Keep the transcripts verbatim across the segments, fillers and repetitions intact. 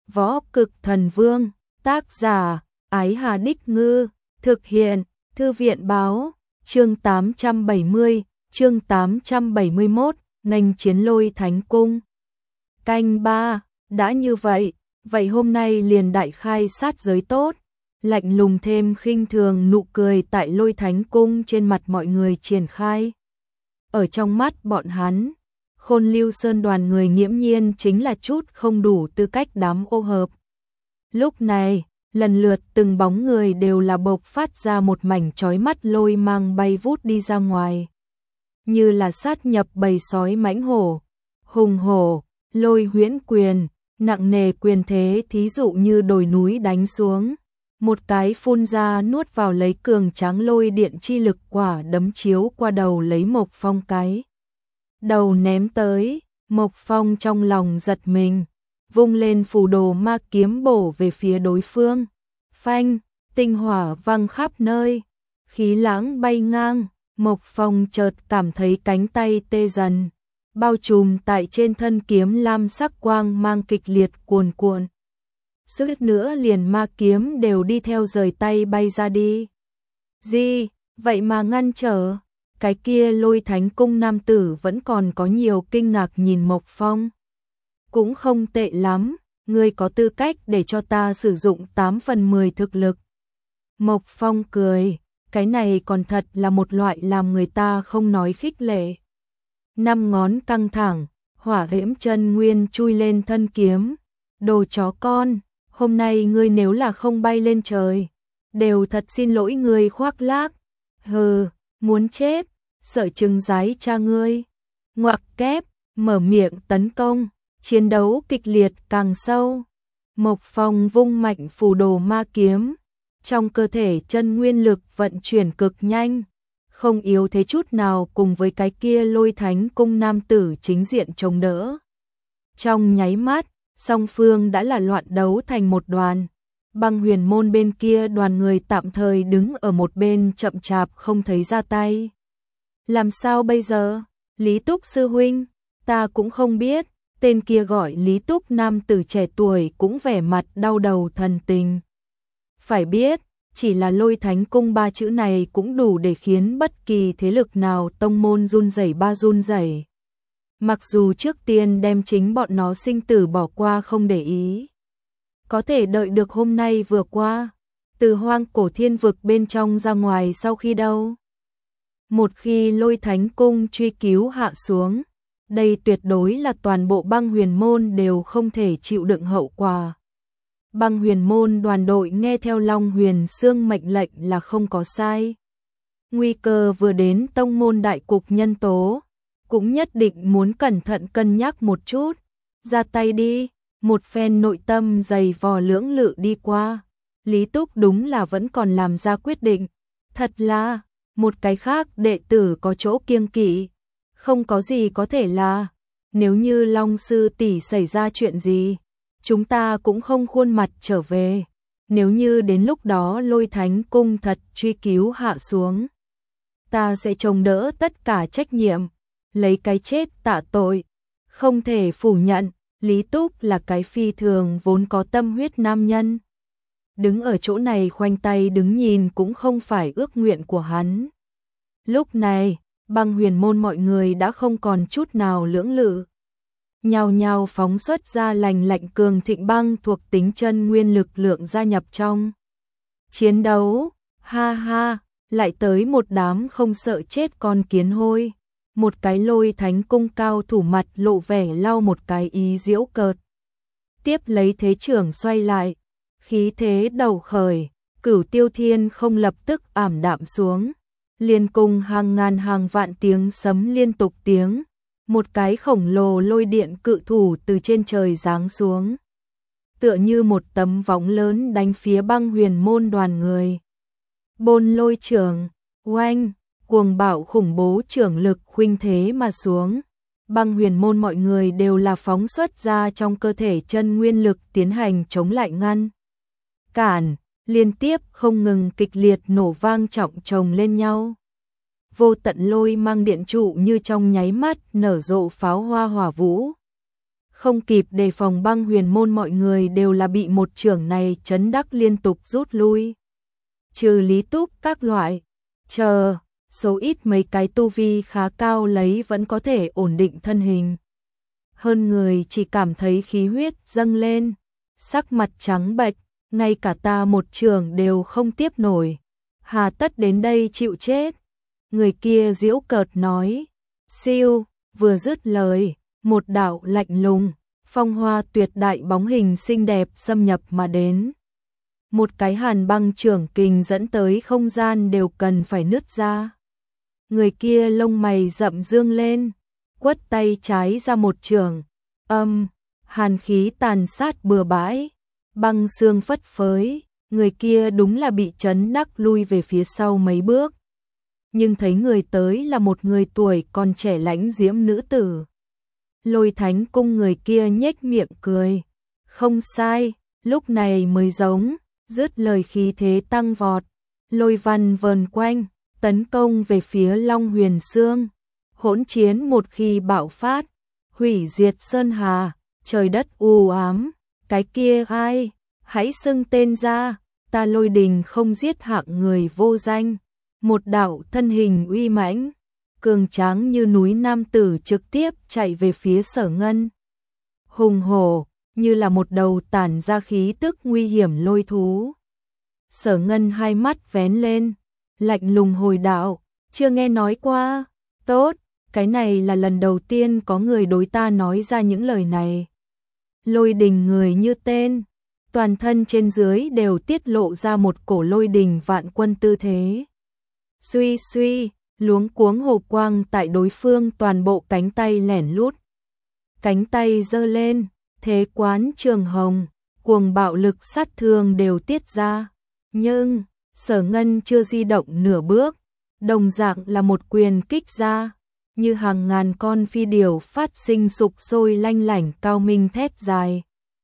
Võ Cực Thần Vương, tác giả, Ái Hà Đích Ngư, thực hiện, Thư viện báo, chương tám trăm bảy mươi, chương tám trăm bảy mươi mốt, nghênh chiến Lôi Thánh Cung. Canh ba, đã như vậy, vậy hôm nay liền đại khai sát giới tốt. Lạnh lùng thêm khinh thường nụ cười tại Lôi Thánh Cung trên mặt mọi người triển khai. Ở trong mắt bọn hắn, Khôn Lưu Sơn đoàn người nghiễm nhiên chính là chút không đủ tư cách đám ô hợp. Lúc này, lần lượt từng bóng người đều là bộc phát ra một mảnh chói mắt lôi mang bay vút đi ra ngoài. Như là sát nhập bầy sói mãnh hổ, hùng hổ, lôi huyễn quyền, nặng nề quyền thế thí dụ như đồi núi đánh xuống. Một cái phun ra nuốt vào lấy cường tráng lôi điện chi lực quả đấm chiếu qua đầu lấy Mộc Phong cái. Đầu ném tới, Mộc Phong trong lòng giật mình, vung lên phù đồ ma kiếm bổ về phía đối phương. Phanh, tinh hỏa văng khắp nơi, khí lãng bay ngang, Mộc Phong chợt cảm thấy cánh tay tê dần, bao trùm tại trên thân kiếm lam sắc quang mang kịch liệt cuồn cuộn. Suýt nữa liền ma kiếm đều đi theo rời tay bay ra đi. Gì, vậy mà ngăn trở? Cái kia Lôi Thánh Cung nam tử vẫn còn có nhiều kinh ngạc nhìn Mộc Phong. Cũng không tệ lắm, ngươi có tư cách để cho ta sử dụng tám phần mười thực lực. Mộc Phong cười, cái này còn thật là một loại làm người ta không nói khích lệ. Năm ngón căng thẳng, hỏa diễm chân nguyên chui lên thân kiếm. Đồ chó con, hôm nay ngươi nếu là không bay lên trời, đều thật xin lỗi ngươi khoác lác. Hừ, muốn chết, sợ chừng giái cha ngươi. Ngoặc kép, mở miệng tấn công, chiến đấu kịch liệt càng sâu. Mộc Phong vung mạnh phù đồ ma kiếm, trong cơ thể chân nguyên lực vận chuyển cực nhanh, không yếu thế chút nào cùng với cái kia Lôi Thánh Cung nam tử chính diện chống đỡ. Trong nháy mắt, song phương đã là loạn đấu thành một đoàn. Băng Huyền Môn bên kia đoàn người tạm thời đứng ở một bên chậm chạp không thấy ra tay. Làm sao bây giờ? Lý Túc sư huynh, ta cũng không biết. Tên kia gọi Lý Túc nam tử trẻ tuổi cũng vẻ mặt đau đầu thần tình. Phải biết, chỉ là Lôi Thánh Cung ba chữ này cũng đủ để khiến bất kỳ thế lực nào tông môn run rẩy ba run rẩy. Mặc dù trước tiên đem chính bọn nó sinh tử bỏ qua không để ý, có thể đợi được hôm nay vừa qua, từ hoang cổ thiên vực bên trong ra ngoài sau khi đâu. Một khi Lôi Thánh Cung truy cứu hạ xuống, đây tuyệt đối là toàn bộ Băng Huyền Môn đều không thể chịu đựng hậu quả. Băng Huyền Môn đoàn đội nghe theo Long Huyền Xương mệnh lệnh là không có sai. Nguy cơ vừa đến tông môn đại cục nhân tố, cũng nhất định muốn cẩn thận cân nhắc một chút. Ra tay đi, một phen nội tâm dày vò lưỡng lự đi qua. Lý Túc đúng là vẫn còn làm ra quyết định. Thật là, một cái khác đệ tử có chỗ kiêng kỵ. Không có gì có thể là, nếu như Long sư tỷ xảy ra chuyện gì, chúng ta cũng không khuôn mặt trở về. Nếu như đến lúc đó Lôi Thánh Cung thật truy cứu hạ xuống, ta sẽ chống đỡ tất cả trách nhiệm, lấy cái chết tạ tội. Không thể phủ nhận, Lý Túc là cái phi thường vốn có tâm huyết nam nhân. Đứng ở chỗ này khoanh tay đứng nhìn cũng không phải ước nguyện của hắn. Lúc này, Băng Huyền Môn mọi người đã không còn chút nào lưỡng lự. Nhào nhào phóng xuất ra lành lạnh cường thịnh băng thuộc tính chân nguyên lực lượng gia nhập trong chiến đấu. Ha ha, lại tới một đám không sợ chết con kiến hôi. Một cái Lôi Thánh Cung cao thủ mặt lộ vẻ lau một cái ý giễu cợt. Tiếp lấy thế trưởng xoay lại, khí thế đầu khởi, Cửu Tiêu Thiên không lập tức ảm đạm xuống. Liên cùng hàng ngàn hàng vạn tiếng sấm liên tục tiếng, một cái khổng lồ lôi điện cự thủ từ trên trời giáng xuống, tựa như một tấm võng lớn đánh phía Băng Huyền Môn đoàn người. Bôn lôi trưởng, oanh, cuồng bạo khủng bố trưởng lực khuynh thế mà xuống. Băng Huyền Môn mọi người đều là phóng xuất ra trong cơ thể chân nguyên lực tiến hành chống lại ngăn cản, liên tiếp không ngừng kịch liệt nổ vang trọng chồng lên nhau. Vô tận lôi mang điện trụ như trong nháy mắt nở rộ pháo hoa hỏa vũ. Không kịp đề phòng Băng Huyền môn mọi người đều là bị một chưởng này chấn đắc liên tục rút lui. Trừ Lý Túc các loại, chờ, số ít mấy cái tu vi khá cao lấy vẫn có thể ổn định thân hình. Hơn người chỉ cảm thấy khí huyết dâng lên, sắc mặt trắng bệch, ngay cả ta một trường đều không tiếp nổi. Hà tất đến đây chịu chết. Người kia giễu cợt nói. Siêu, vừa dứt lời, một đạo lạnh lùng, phong hoa tuyệt đại bóng hình xinh đẹp xâm nhập mà đến. Một cái hàn băng trưởng kình dẫn tới không gian đều cần phải nứt ra. Người kia lông mày rậm dương lên, quất tay trái ra một trường, âm, hàn khí tàn sát bừa bãi, băng xương phất phới, người kia đúng là bị chấn đắc lui về phía sau mấy bước. Nhưng thấy người tới là một người tuổi còn trẻ lãnh diễm nữ tử. Lôi Thánh cung người kia nhếch miệng cười. Không sai, lúc này mới giống, dứt lời khí thế tăng vọt. Lôi văn vờn quanh, tấn công về phía Long Huyền Xương. Hỗn chiến một khi bạo phát, hủy diệt sơn hà, trời đất u ám. Cái kia ai, hãy xưng tên ra, ta Lôi Đình không giết hạng người vô danh. Một đạo thân hình uy mãnh, cường tráng như núi nam tử trực tiếp chạy về phía Sở Ngân. Hùng hổ, như là một đầu tản ra khí tức nguy hiểm lôi thú. Sở Ngân hai mắt vén lên, lạnh lùng hồi đạo, chưa nghe nói qua. Tốt, cái này là lần đầu tiên có người đối ta nói ra những lời này. Lôi đình người như tên, toàn thân trên dưới đều tiết lộ ra một cổ lôi đình vạn quân tư thế. Suy suy, luống cuống hồ quang tại đối phương toàn bộ cánh tay lẻn lút. Cánh tay giơ lên, thế quán trường hồng, cuồng bạo lực sát thương đều tiết ra. Nhưng, Sở Ngân chưa di động nửa bước, đồng dạng là một quyền kích ra, như hàng ngàn con phi điểu phát sinh sục sôi lanh lảnh cao minh thét dài.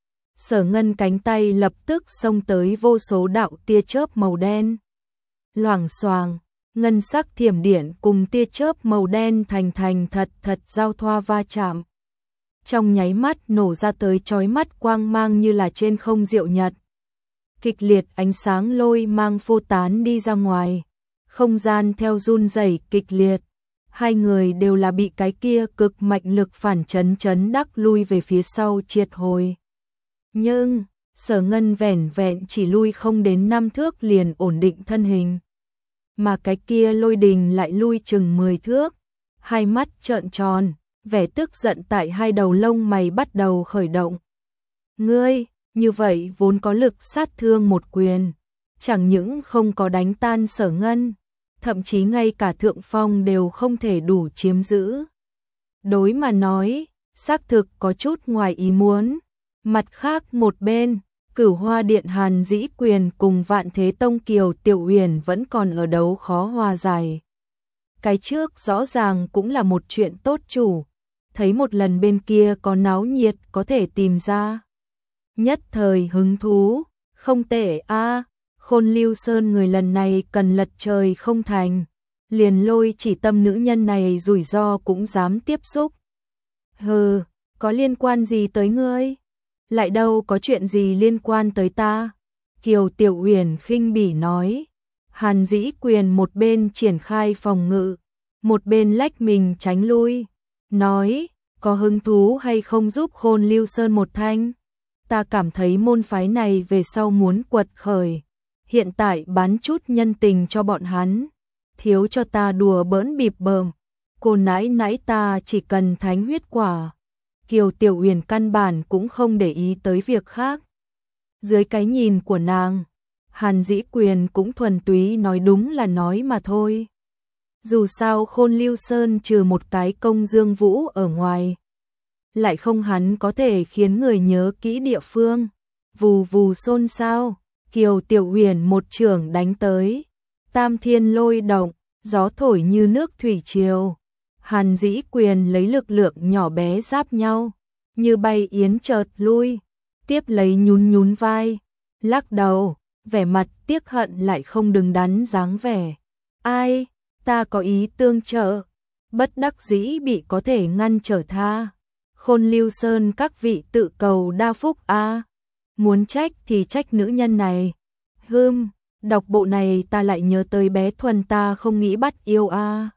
Sở Ngân cánh tay lập tức xông tới vô số đạo tia chớp màu đen. Loảng xoàng, ngân sắc thiểm điện cùng tia chớp màu đen thành thành thật thật giao thoa va chạm. Trong nháy mắt nổ ra tới chói mắt quang mang như là trên không diệu nhật. Kịch liệt ánh sáng lôi mang phô tán đi ra ngoài, không gian theo run rẩy kịch liệt. Hai người đều là bị cái kia cực mạnh lực phản chấn chấn đắc lui về phía sau triệt hồi. Nhưng, Sở Ngân vẻn vẹn chỉ lui không đến năm thước liền ổn định thân hình. Mà cái kia lôi đình lại lui chừng mười thước, hai mắt trợn tròn, vẻ tức giận tại hai đầu lông mày bắt đầu khởi động. Ngươi, như vậy vốn có lực sát thương một quyền, chẳng những không có đánh tan Sở Ngân, thậm chí ngay cả thượng phong đều không thể đủ chiếm giữ. Đối mà nói, xác thực có chút ngoài ý muốn. Mặt khác một bên, Cửu Hoa Điện Hàn Dĩ Quyền cùng Vạn Thế Tông Kiều Tiểu Uyển vẫn còn ở đấu khó hòa giải. Cái trước rõ ràng cũng là một chuyện tốt chủ, thấy một lần bên kia có náo nhiệt có thể tìm ra. Nhất thời hứng thú, không tệ a, Khôn Lưu Sơn người lần này cần lật trời không thành, liền Lôi Chỉ Tâm nữ nhân này rủi ro cũng dám tiếp xúc. Hừ, có liên quan gì tới ngươi? Lại đâu có chuyện gì liên quan tới ta? Kiều Tiểu Uyển khinh bỉ nói. Hàn Dĩ Quyền một bên triển khai phòng ngự, một bên lách mình tránh lui, nói, có hứng thú hay không giúp Khôn Lưu Sơn một thanh? Ta cảm thấy môn phái này về sau muốn quật khởi, hiện tại bán chút nhân tình cho bọn hắn, thiếu cho ta đùa bỡn bịp bợm, cô nãi nãi ta chỉ cần thánh huyết quả. Kiều Tiểu Uyển căn bản cũng không để ý tới việc khác. Dưới cái nhìn của nàng, Hàn Dĩ Quyền cũng thuần túy nói đúng là nói mà thôi. Dù sao Khôn Lưu Sơn trừ một cái Công Dương Vũ ở ngoài, lại không hắn có thể khiến người nhớ kỹ địa phương. Vù vù xôn xao, Kiều Tiểu Uyển một chưởng đánh tới, tam thiên lôi động, gió thổi như nước thủy triều. Hàn Dĩ Quyền lấy lực lượng nhỏ bé giáp nhau, như bay yến chợt lui, tiếp lấy nhún nhún vai, lắc đầu, vẻ mặt tiếc hận lại không đứng đắn dáng vẻ. Ai, ta có ý tương trợ, bất đắc dĩ bị có thể ngăn trở tha. Khôn Lưu Sơn các vị tự cầu đa phúc a. Muốn trách thì trách nữ nhân này. Hưm, đọc bộ này ta lại nhớ tới bé Thuần ta không nghĩ bắt yêu a.